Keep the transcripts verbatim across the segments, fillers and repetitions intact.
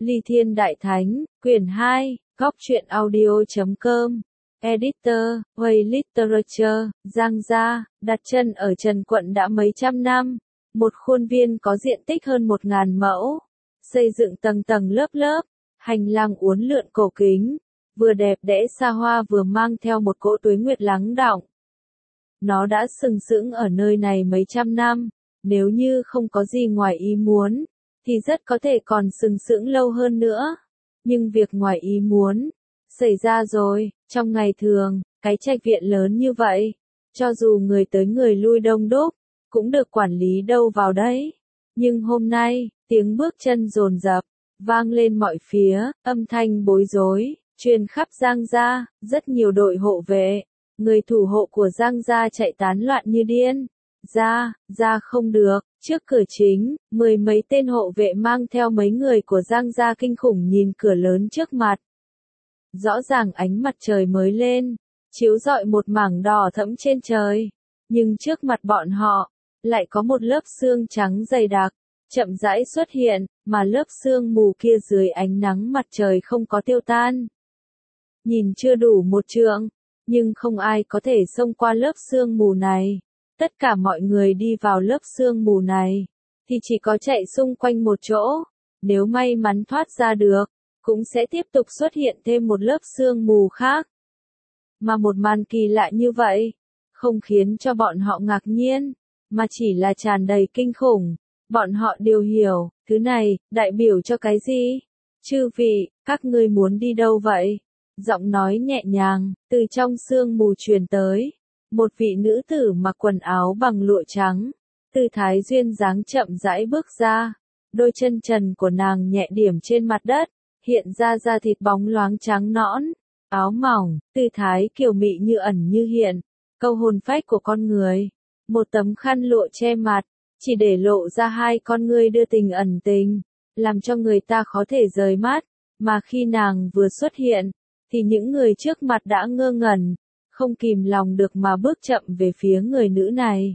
Ly Thiên Đại Thánh, quyển hai, góc truyện audio chấm com, editor, Way Literature, Giang Gia, đặt chân ở Trần Quận đã mấy trăm năm, một khuôn viên có diện tích hơn một ngàn mẫu, xây dựng tầng tầng lớp lớp, hành lang uốn lượn cổ kính, vừa đẹp đẽ xa hoa vừa mang theo một cỗ tuế nguyệt lắng đọng. Nó đã sừng sững ở nơi này mấy trăm năm, nếu như không có gì ngoài ý muốn, thì rất có thể còn sừng sững lâu hơn nữa. Nhưng việc ngoài ý muốn xảy ra rồi. Trong ngày thường, cái trạch viện lớn như vậy, cho dù người tới người lui đông đúc, cũng được quản lý đâu vào đấy. Nhưng hôm nay, tiếng bước chân dồn dập vang lên mọi phía, âm thanh bối rối truyền khắp Giang Gia, rất nhiều đội hộ vệ, người thủ hộ của Giang Gia chạy tán loạn như điên. Ra, ra không được, trước cửa chính, mười mấy tên hộ vệ mang theo mấy người của Giang Gia kinh khủng nhìn cửa lớn trước mặt. Rõ ràng ánh mặt trời mới lên, chiếu rọi một mảng đỏ thẫm trên trời, nhưng trước mặt bọn họ, lại có một lớp sương trắng dày đặc, chậm rãi xuất hiện, mà lớp sương mù kia dưới ánh nắng mặt trời không có tiêu tan. Nhìn chưa đủ một trượng, nhưng không ai có thể xông qua lớp sương mù này. Tất cả mọi người đi vào lớp sương mù này, thì chỉ có chạy xung quanh một chỗ. Nếu may mắn thoát ra được, cũng sẽ tiếp tục xuất hiện thêm một lớp sương mù khác. Mà một màn kỳ lạ như vậy, không khiến cho bọn họ ngạc nhiên, mà chỉ là tràn đầy kinh khủng. Bọn họ đều hiểu, thứ này, đại biểu cho cái gì? Chư vị, các ngươi muốn đi đâu vậy? Giọng nói nhẹ nhàng, từ trong sương mù truyền tới. Một vị nữ tử mặc quần áo bằng lụa trắng, tư thái duyên dáng chậm rãi bước ra, đôi chân trần của nàng nhẹ điểm trên mặt đất, hiện ra da thịt bóng loáng trắng nõn, áo mỏng, tư thái kiều mị như ẩn như hiện, câu hồn phách của con người. Một tấm khăn lụa che mặt, chỉ để lộ ra hai con ngươi đưa tình ẩn tình, làm cho người ta khó thể rời mắt, mà khi nàng vừa xuất hiện, thì những người trước mặt đã ngơ ngẩn, không kìm lòng được mà bước chậm về phía người nữ này.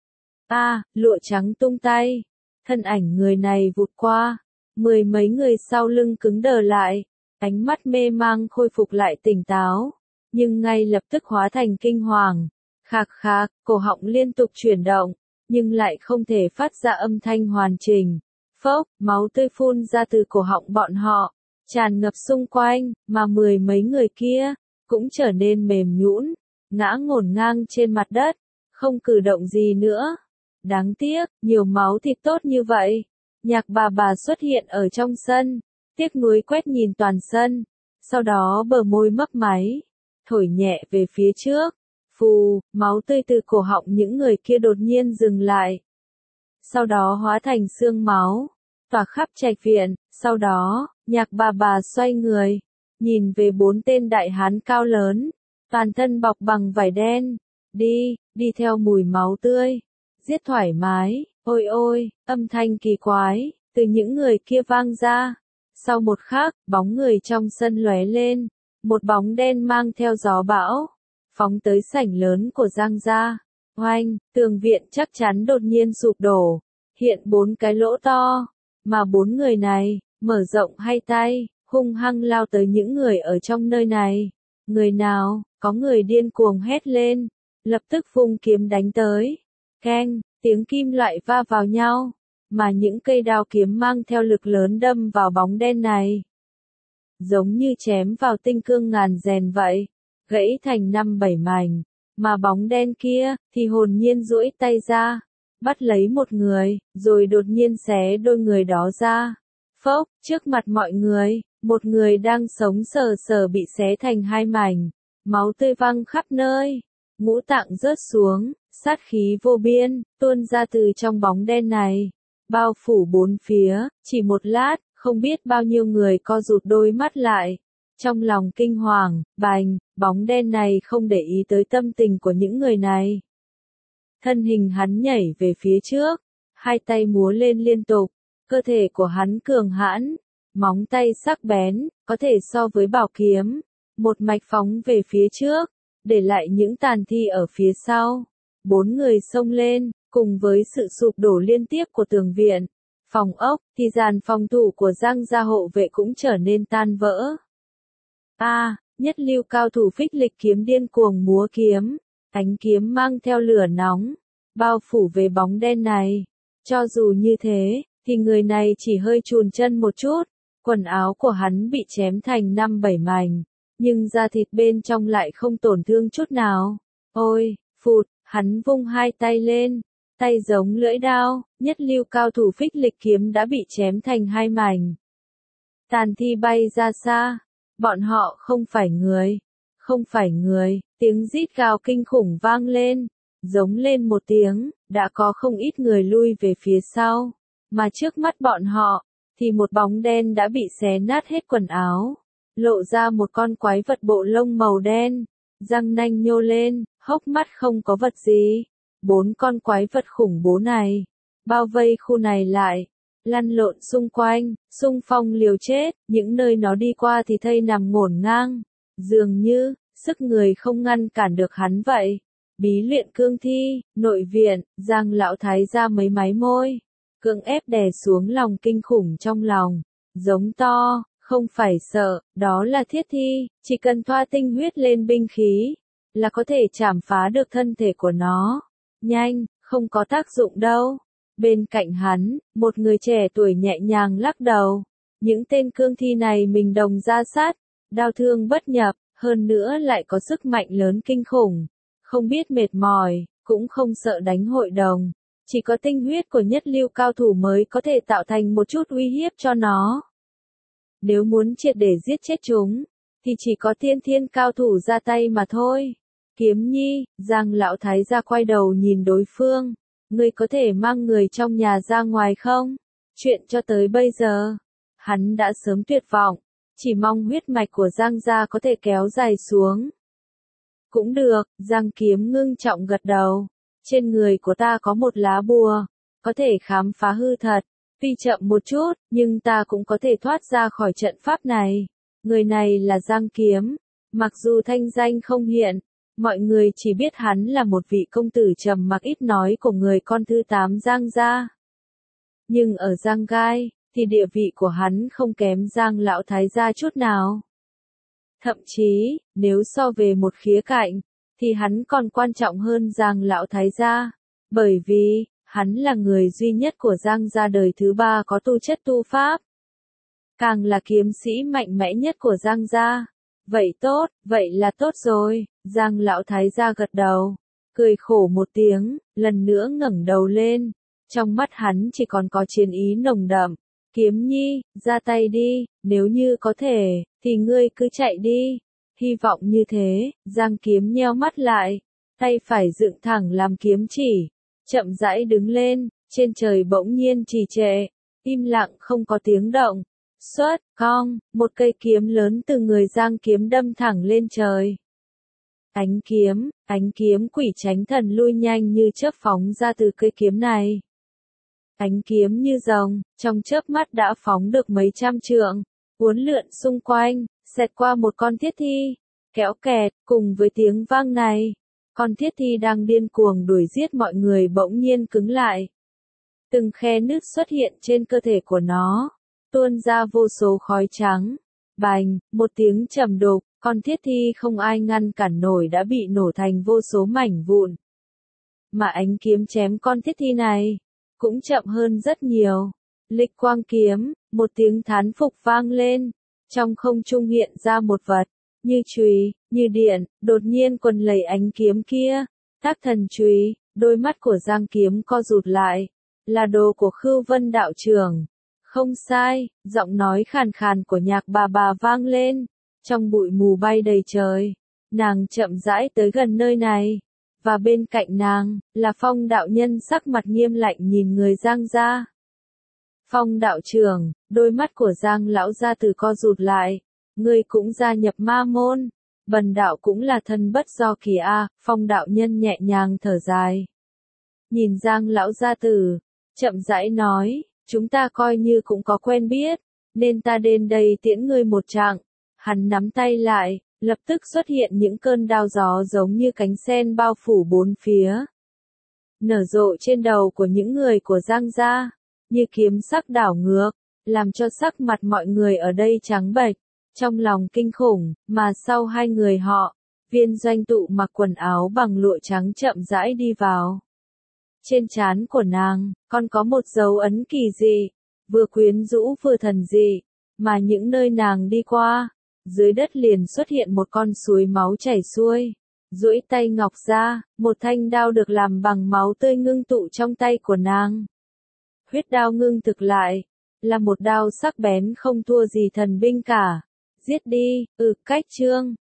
A, à, lụa trắng tung tay, thân ảnh người này vụt qua, mười mấy người sau lưng cứng đờ lại, ánh mắt mê mang khôi phục lại tỉnh táo, nhưng ngay lập tức hóa thành kinh hoàng, khạc khạc, cổ họng liên tục chuyển động, nhưng lại không thể phát ra âm thanh hoàn chỉnh. Phốc, máu tươi phun ra từ cổ họng bọn họ, tràn ngập xung quanh, mà mười mấy người kia cũng trở nên mềm nhũn, ngã ngổn ngang trên mặt đất, không cử động gì nữa. Đáng tiếc, nhiều máu thịt tốt như vậy. Nhạc bà bà xuất hiện ở trong sân, tiếc nuối quét nhìn toàn sân, sau đó bờ môi mấp máy, thổi nhẹ về phía trước. Phù, máu tươi từ cổ họng những người kia đột nhiên dừng lại. Sau đó hóa thành sương máu, tỏa khắp trạch viện, sau đó, nhạc bà bà xoay người, nhìn về bốn tên đại hán cao lớn, toàn thân bọc bằng vải đen, đi, đi theo mùi máu tươi, giết thoải mái, ôi ôi, âm thanh kỳ quái, từ những người kia vang ra. Sau một khắc, bóng người trong sân lóe lên, một bóng đen mang theo gió bão, phóng tới sảnh lớn của Giang Gia. Oanh, tường viện chắc chắn đột nhiên sụp đổ, hiện bốn cái lỗ to, mà bốn người này, mở rộng hai tay, hung hăng lao tới những người ở trong nơi này. Người nào, có người điên cuồng hét lên, lập tức vung kiếm đánh tới. Keng, tiếng kim loại va vào nhau, mà những cây đao kiếm mang theo lực lớn đâm vào bóng đen này. Giống như chém vào tinh cương ngàn rèn vậy, gãy thành năm bảy mảnh, mà bóng đen kia, thì hồn nhiên duỗi tay ra, bắt lấy một người, rồi đột nhiên xé đôi người đó ra. Phốc, trước mặt mọi người, một người đang sống sờ sờ bị xé thành hai mảnh, máu tươi văng khắp nơi, ngũ tạng rớt xuống, sát khí vô biên, tuôn ra từ trong bóng đen này, bao phủ bốn phía, chỉ một lát, không biết bao nhiêu người co rụt đôi mắt lại, trong lòng kinh hoàng. Bành, bóng đen này không để ý tới tâm tình của những người này. Thân hình hắn nhảy về phía trước, hai tay múa lên liên tục, cơ thể của hắn cường hãn, móng tay sắc bén, có thể so với bảo kiếm, một mạch phóng về phía trước, để lại những tàn thi ở phía sau. Bốn người xông lên, cùng với sự sụp đổ liên tiếp của tường viện, phòng ốc, thì dàn phòng thủ của Giang gia hộ vệ cũng trở nên tan vỡ. A, à, nhất lưu cao thủ phích lịch kiếm điên cuồng múa kiếm, ánh kiếm mang theo lửa nóng, bao phủ về bóng đen này. Cho dù như thế, thì người này chỉ hơi chùn chân một chút, quần áo của hắn bị chém thành năm bảy mảnh, nhưng da thịt bên trong lại không tổn thương chút nào. Ôi, phụt, hắn vung hai tay lên, tay giống lưỡi đao, nhất lưu cao thủ phích lịch kiếm đã bị chém thành hai mảnh. Tàn thi bay ra xa, bọn họ không phải người, không phải người, tiếng rít gào kinh khủng vang lên, giống lên một tiếng, đã có không ít người lui về phía sau, mà trước mắt bọn họ, thì một bóng đen đã bị xé nát hết quần áo, lộ ra một con quái vật bộ lông màu đen, răng nanh nhô lên, hốc mắt không có vật gì. Bốn con quái vật khủng bố này, bao vây khu này lại, lăn lộn xung quanh, xung phong liều chết, những nơi nó đi qua thì thây nằm ngổn ngang, dường như, sức người không ngăn cản được hắn vậy. Bí luyện cương thi, nội viện, Giang lão thái ra mấy máy môi, cưỡng ép đè xuống lòng kinh khủng trong lòng, giống to, không phải sợ, đó là thiết thi, chỉ cần thoa tinh huyết lên binh khí, là có thể chảm phá được thân thể của nó. Nhanh, không có tác dụng đâu. Bên cạnh hắn, một người trẻ tuổi nhẹ nhàng lắc đầu. Những tên cương thi này mình đồng ra sát, đao thương bất nhập, hơn nữa lại có sức mạnh lớn kinh khủng. Không biết mệt mỏi, cũng không sợ đánh hội đồng. Chỉ có tinh huyết của nhất lưu cao thủ mới có thể tạo thành một chút uy hiếp cho nó. Nếu muốn triệt để giết chết chúng, thì chỉ có tiên thiên cao thủ ra tay mà thôi. Kiếm nhi, Giang lão thái gia quay đầu nhìn đối phương. Ngươi có thể mang người trong nhà ra ngoài không? Chuyện cho tới bây giờ, hắn đã sớm tuyệt vọng, chỉ mong huyết mạch của Giang gia có thể kéo dài xuống. Cũng được, Giang Kiếm ngưng trọng gật đầu. Trên người của ta có một lá bùa, có thể khám phá hư thật. Tuy chậm một chút, nhưng ta cũng có thể thoát ra khỏi trận pháp này. Người này là Giang Kiếm, mặc dù thanh danh không hiện, mọi người chỉ biết hắn là một vị công tử trầm mặc ít nói của người con thứ tám Giang gia. Nhưng ở Giang Gai, thì địa vị của hắn không kém Giang lão thái gia chút nào. Thậm chí, nếu so về một khía cạnh, thì hắn còn quan trọng hơn Giang lão thái gia. Bởi vì, hắn là người duy nhất của Giang gia đời thứ ba có tu chất tu pháp. Càng là kiếm sĩ mạnh mẽ nhất của Giang gia. Vậy tốt, vậy là tốt rồi, Giang lão thái gia gật đầu, cười khổ một tiếng, lần nữa ngẩng đầu lên, trong mắt hắn chỉ còn có chiến ý nồng đậm. Kiếm nhi, ra tay đi, nếu như có thể, thì ngươi cứ chạy đi. Hy vọng như thế, Giang Kiếm nheo mắt lại, tay phải dựng thẳng làm kiếm chỉ, chậm rãi đứng lên, trên trời bỗng nhiên trì trệ, im lặng không có tiếng động. Xuất, cong, một cây kiếm lớn từ người Giang Kiếm đâm thẳng lên trời. Ánh kiếm, ánh kiếm quỷ tránh thần lui nhanh như chớp phóng ra từ cây kiếm này. Ánh kiếm như rồng, trong chớp mắt đã phóng được mấy trăm trượng, uốn lượn xung quanh, xẹt qua một con thiết thi, kéo kẹt, cùng với tiếng vang này. Con thiết thi đang điên cuồng đuổi giết mọi người bỗng nhiên cứng lại. Từng khe nứt xuất hiện trên cơ thể của nó, tuôn ra vô số khói trắng. Bành, một tiếng trầm đục, con thiết thi không ai ngăn cản nổi đã bị nổ thành vô số mảnh vụn. Mà ánh kiếm chém con thiết thi này, cũng chậm hơn rất nhiều. Lịch quang kiếm, một tiếng thán phục vang lên, trong không trung hiện ra một vật, như chùy, như điện, đột nhiên quần lấy ánh kiếm kia, tác thần chùy, đôi mắt của Giang Kiếm co rụt lại, là đồ của Khưu Vân đạo trưởng. Không sai, giọng nói khàn khàn của Nhạc bà bà vang lên, trong bụi mù bay đầy trời, nàng chậm rãi tới gần nơi này. Và bên cạnh nàng, là Phong đạo nhân sắc mặt nghiêm lạnh nhìn người Giang gia. Phong đạo trưởng, đôi mắt của Giang lão gia từ co rụt lại, ngươi cũng gia nhập ma môn, bần đạo cũng là thân bất do kỳ a. Phong đạo nhân nhẹ nhàng thở dài. Nhìn Giang lão gia tử, chậm rãi nói, chúng ta coi như cũng có quen biết, nên ta đến đây tiễn ngươi một trạng. Hắn nắm tay lại. Lập tức xuất hiện những cơn đao gió giống như cánh sen bao phủ bốn phía. Nở rộ trên đầu của những người của Giang gia. như kiếm sắc đảo ngược, làm cho sắc mặt mọi người ở đây trắng bệch, trong lòng kinh khủng, mà sau hai người họ, Viên Doanh Tụ mặc quần áo bằng lụa trắng chậm rãi đi vào. Trên trán của nàng, còn có một dấu ấn kỳ dị, vừa quyến rũ vừa thần dị, mà những nơi nàng đi qua, dưới đất liền xuất hiện một con suối máu chảy xuôi. Duỗi tay ngọc ra, một thanh đao được làm bằng máu tươi ngưng tụ trong tay của nàng. Huyết đao ngưng thực lại, là một đao sắc bén không thua gì thần binh cả. Giết đi, ừ, cách trương.